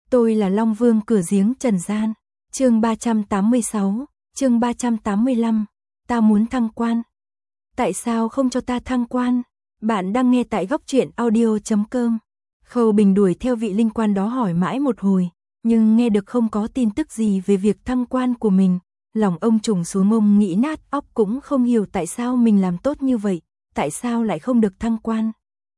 Tôi là Long Vương cửa giếng trần gian. Chương 386, chương 385. Ta muốn thăng quan. Tại sao không cho ta thăng quan? Bạn đang nghe tại góc truyện audio.com. Khâu Bình đuổi theo vị linh quan đó hỏi mãi một hồi, nhưng nghe được không có tin tức gì về việc thăng quan của mình. Lòng ông trùng xuống mông nghĩ nát óc, cũng không hiểu tại sao mình làm tốt như vậy, tại sao lại không được thăng quan.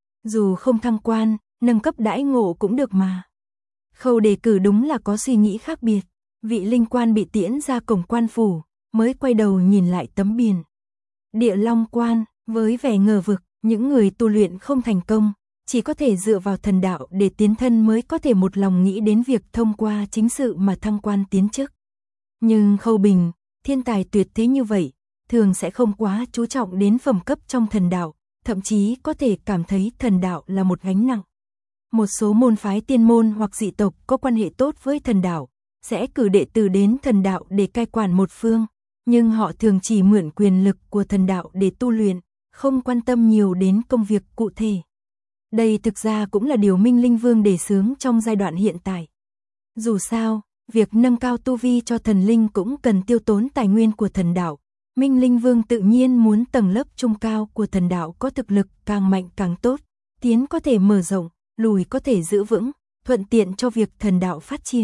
Dù không thăng quan, nâng cấp đãi ngộ cũng được mà. Khâu đề cử đúng là có suy nghĩ khác biệt. Vị linh quan bị tiễn ra cổng quan phủ, mới quay đầu nhìn lại tấm biển. Địa Long Quan, với vẻ ngờ vực, những người tu luyện không thành công, chỉ có thể dựa vào thần đạo để tiến thân mới có thể một lòng nghĩ đến việc thông qua chính sự mà thăng quan tiến chức. Nhưng Khâu Bình, thiên tài tuyệt thế như vậy, thường sẽ không quá chú trọng đến phẩm cấp trong thần đạo, thậm chí có thể cảm thấy thần đạo là một gánh nặng. Một số môn phái tiên môn hoặc dị tộc có quan hệ tốt với thần đạo, sẽ cử đệ tử đến thần đạo để cai quản một phương, nhưng họ thường chỉ mượn quyền lực của thần đạo để tu luyện, không quan tâm nhiều đến công việc cụ thể. Đây thực ra cũng là điều Minh Linh Vương đề xướng trong giai đoạn hiện tại. Dù sao, việc nâng cao tu vi cho thần linh cũng cần tiêu tốn tài nguyên của thần đạo. Minh Linh Vương tự nhiên muốn tầng lớp trung cao của thần đạo có thực lực càng mạnh càng tốt, tiến có thể mở rộng, lùi có thể giữ vững, thuận tiện cho việc thần đạo phát triển.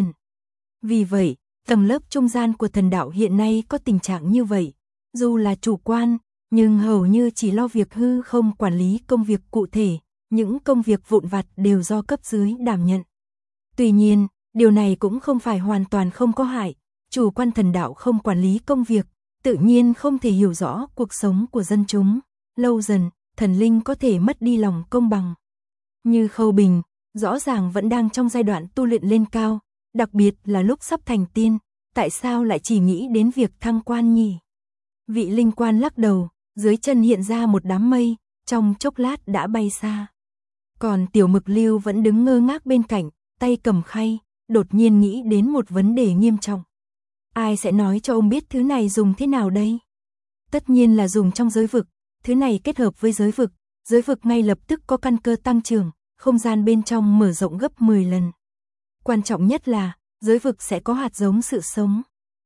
Vì vậy, tầng lớp trung gian của thần đạo hiện nay có tình trạng như vậy, dù là chủ quan, nhưng hầu như chỉ lo việc hư không quản lý công việc cụ thể, những công việc vụn vặt đều do cấp dưới đảm nhận. Tuy nhiên, điều này cũng không phải hoàn toàn không có hại, chủ quan thần đạo không quản lý công việc, tự nhiên không thể hiểu rõ cuộc sống của dân chúng, lâu dần, thần linh có thể mất đi lòng công bằng. Như Khâu Bình, rõ ràng vẫn đang trong giai đoạn tu luyện lên cao, đặc biệt là lúc sắp thành tiên, tại sao lại chỉ nghĩ đến việc thăng quan nhỉ? Vị linh quan lắc đầu, dưới chân hiện ra một đám mây, trong chốc lát đã bay xa. Còn Tiểu Mực Lưu vẫn đứng ngơ ngác bên cạnh, tay cầm khay, đột nhiên nghĩ đến một vấn đề nghiêm trọng. Ai sẽ nói cho ông biết thứ này dùng thế nào đây? Tất nhiên là dùng trong giới vực, thứ này kết hợp với giới vực ngay lập tức có căn cơ tăng trưởng, không gian bên trong mở rộng gấp 10 lần. Quan trọng nhất là, giới vực sẽ có hạt giống sự sống.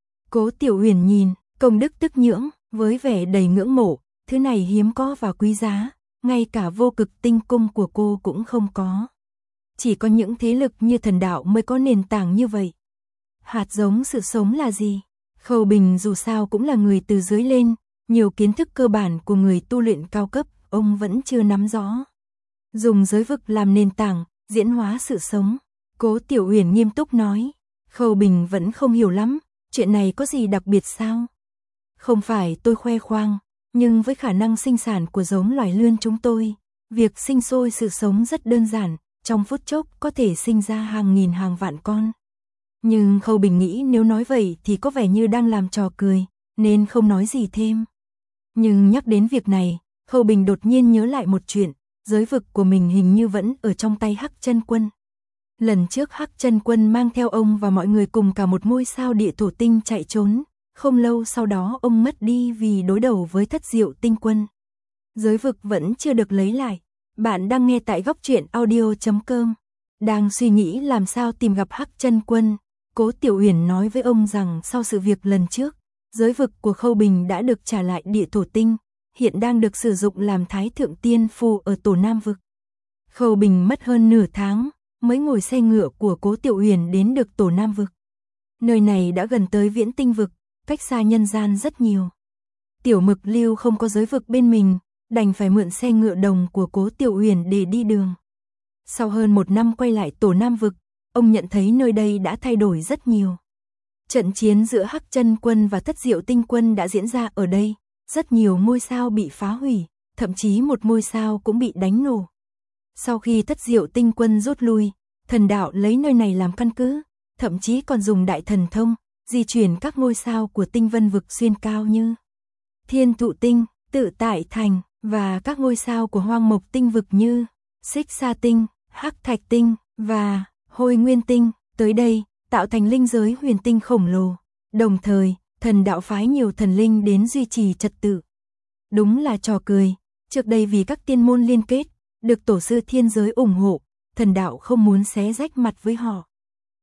Cố Tiểu Uyển nhìn, công đức tức nhưỡng, với vẻ đầy ngưỡng mộ, thứ này hiếm có và quý giá, ngay cả vô cực tinh cung của cô cũng không có. Chỉ có những thế lực như thần đạo mới có nền tảng như vậy. Hạt giống sự sống là gì? Khâu Bình dù sao cũng là người từ dưới lên, nhiều kiến thức cơ bản của người tu luyện cao cấp, ông vẫn chưa nắm rõ. Dùng giới vực làm nền tảng, diễn hóa sự sống. Cố Tiểu Uyển nghiêm túc nói. Khâu Bình vẫn không hiểu lắm, chuyện này có gì đặc biệt sao? Không phải tôi khoe khoang, nhưng với khả năng sinh sản của giống loài lươn chúng tôi, việc sinh sôi sự sống rất đơn giản, trong phút chốc có thể sinh ra hàng nghìn hàng vạn con. Nhưng Khâu Bình nghĩ nếu nói vậy thì có vẻ như đang làm trò cười, nên không nói gì thêm. Nhưng nhắc đến việc này, Khâu Bình đột nhiên nhớ lại một chuyện, giới vực của mình hình như vẫn ở trong tay Hắc Chân Quân. Lần trước Hắc Chân Quân mang theo ông và mọi người cùng cả một ngôi sao địa thổ tinh chạy trốn, không lâu sau đó ông mất đi vì đối đầu với Thất Diệu Tinh Quân. Giới vực vẫn chưa được lấy lại. Bạn đang nghe tại góc truyện audio.com. Đang suy nghĩ làm sao tìm gặp Hắc Chân Quân, Cố Tiểu Uyển nói với ông rằng sau sự việc lần trước, giới vực của Khâu Bình đã được trả lại địa thổ tinh, hiện đang được sử dụng làm Thái Thượng Tiên Phù ở Tổ Nam Vực. Khâu Bình mất hơn nửa tháng, mới ngồi xe ngựa của Cố Tiểu Uyển đến được Tổ Nam Vực. Nơi này đã gần tới Viễn Tinh Vực, cách xa nhân gian rất nhiều. Tiểu Mực Lưu không có giới vực bên mình, đành phải mượn xe ngựa đồng của Cố Tiểu Uyển để đi đường. Sau hơn 1 năm quay lại Tổ Nam Vực, ông nhận thấy nơi đây đã thay đổi rất nhiều. Trận chiến giữa Hắc Chân Quân và Thất Diệu Tinh Quân đã diễn ra ở đây, rất nhiều ngôi sao bị phá hủy, thậm chí một ngôi sao cũng bị đánh nổ. Sau khi Thất Diệu Tinh Quân rút lui, thần đạo lấy nơi này làm căn cứ, thậm chí còn dùng đại thần thông, di chuyển các ngôi sao của tinh vân vực xuyên cao như Thiên Thụ Tinh, Tự Tại Thành, và các ngôi sao của Hoang Mộc Tinh vực như Xích Sa Tinh, Hắc Thạch Tinh, và Hồi Nguyên Tinh, tới đây, tạo thành linh giới huyền tinh khổng lồ. Đồng thời, thần đạo phái nhiều thần linh đến duy trì trật tự. Đúng là trò cười, trước đây vì các tiên môn liên kết, được tổ sư thiên giới ủng hộ, thần đạo không muốn xé rách mặt với họ.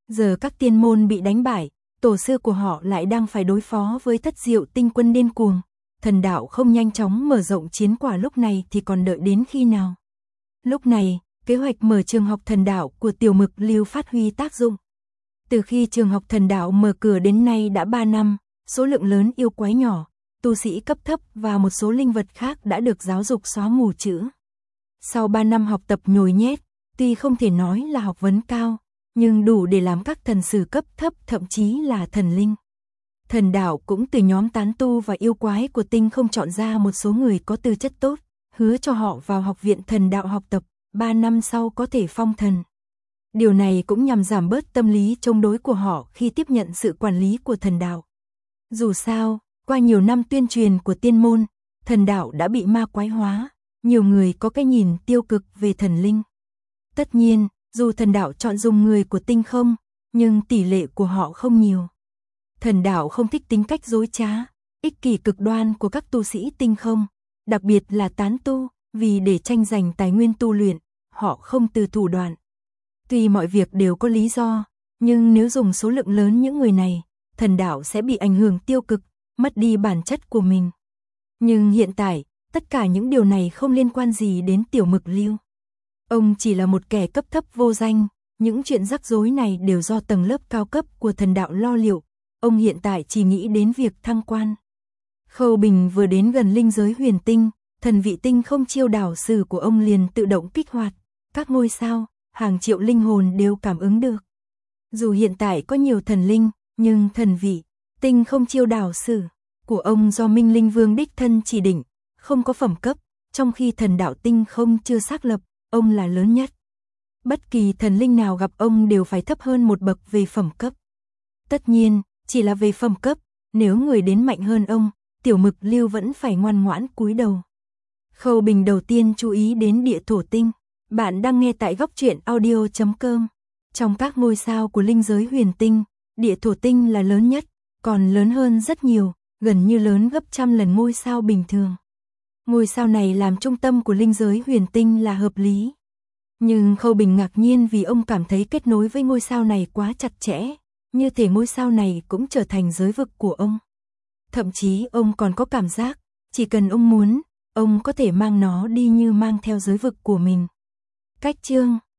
Giờ các tiên môn bị đánh bại, tổ sư của họ lại đang phải đối phó với Thất Diệu Tinh quân điên cuồng. Thần đạo không nhanh chóng mở rộng chiến quả lúc này thì còn đợi đến khi nào? Lúc này, kế hoạch mở trường học thần đạo của Tiểu Mực Lưu phát huy tác dụng. Từ khi trường học thần đạo mở cửa đến nay đã 3 năm, số lượng lớn yêu quái nhỏ, tu sĩ cấp thấp và một số linh vật khác đã được giáo dục xóa mù chữ. Sau 3 năm học tập nhồi nhét, tuy không thể nói là học vấn cao, nhưng đủ để làm các thần sử cấp thấp thậm chí là thần linh. Thần đạo cũng từ nhóm tán tu và yêu quái của tinh không chọn ra một số người có tư chất tốt, hứa cho họ vào học viện thần đạo học tập, 3 năm sau có thể phong thần. Điều này cũng nhằm giảm bớt tâm lý chống đối của họ khi tiếp nhận sự quản lý của thần đạo. Dù sao, qua nhiều năm tuyên truyền của tiên môn, thần đạo đã bị ma quái hóa, nhiều người có cái nhìn tiêu cực về thần linh. Tất nhiên, dù thần đạo chọn dùng người của tinh không, nhưng tỷ lệ của họ không nhiều. Thần đạo không thích tính cách dối trá, ích kỷ cực đoan của các tu sĩ tinh không, đặc biệt là tán tu, vì để tranh giành tài nguyên tu luyện, họ không từ thủ đoạn. Tuy mọi việc đều có lý do, nhưng nếu dùng số lượng lớn những người này, thần đạo sẽ bị ảnh hưởng tiêu cực, mất đi bản chất của mình. Nhưng hiện tại, tất cả những điều này không liên quan gì đến Tiểu Mực Lưu. Ông chỉ là một kẻ cấp thấp vô danh, những chuyện rắc rối này đều do tầng lớp cao cấp của thần đạo lo liệu. Ông hiện tại chỉ nghĩ đến việc thăng quan. Khâu Bình vừa đến gần linh giới huyền tinh, thần vị tinh không chiêu đảo sử của ông liền tự động kích hoạt. Các ngôi sao, hàng triệu linh hồn đều cảm ứng được. Dù hiện tại có nhiều thần linh, nhưng thần vị tinh không chiêu đảo sử của ông do Minh Linh Vương đích thân chỉ định, không có phẩm cấp, trong khi thần đạo tinh không chưa xác lập, ông là lớn nhất. Bất kỳ thần linh nào gặp ông đều phải thấp hơn một bậc về phẩm cấp. Tất nhiên, chỉ là về phẩm cấp, nếu người đến mạnh hơn ông, Tiểu Mực Lưu vẫn phải ngoan ngoãn cúi đầu. Khâu Bình đầu tiên chú ý đến địa thổ tinh. Bạn đang nghe tại góc truyện audio.com. Trong các ngôi sao của linh giới huyền tinh, địa thổ tinh là lớn nhất, còn lớn hơn rất nhiều, gần như lớn gấp trăm lần ngôi sao bình thường. Ngôi sao này làm trung tâm của linh giới huyền tinh là hợp lý. Nhưng Khâu Bình ngạc nhiên vì ông cảm thấy kết nối với ngôi sao này quá chặt chẽ, như thể ngôi sao này cũng trở thành giới vực của ông. Thậm chí ông còn có cảm giác, chỉ cần ông muốn, ông có thể mang nó đi như mang theo giới vực của mình. Cách chương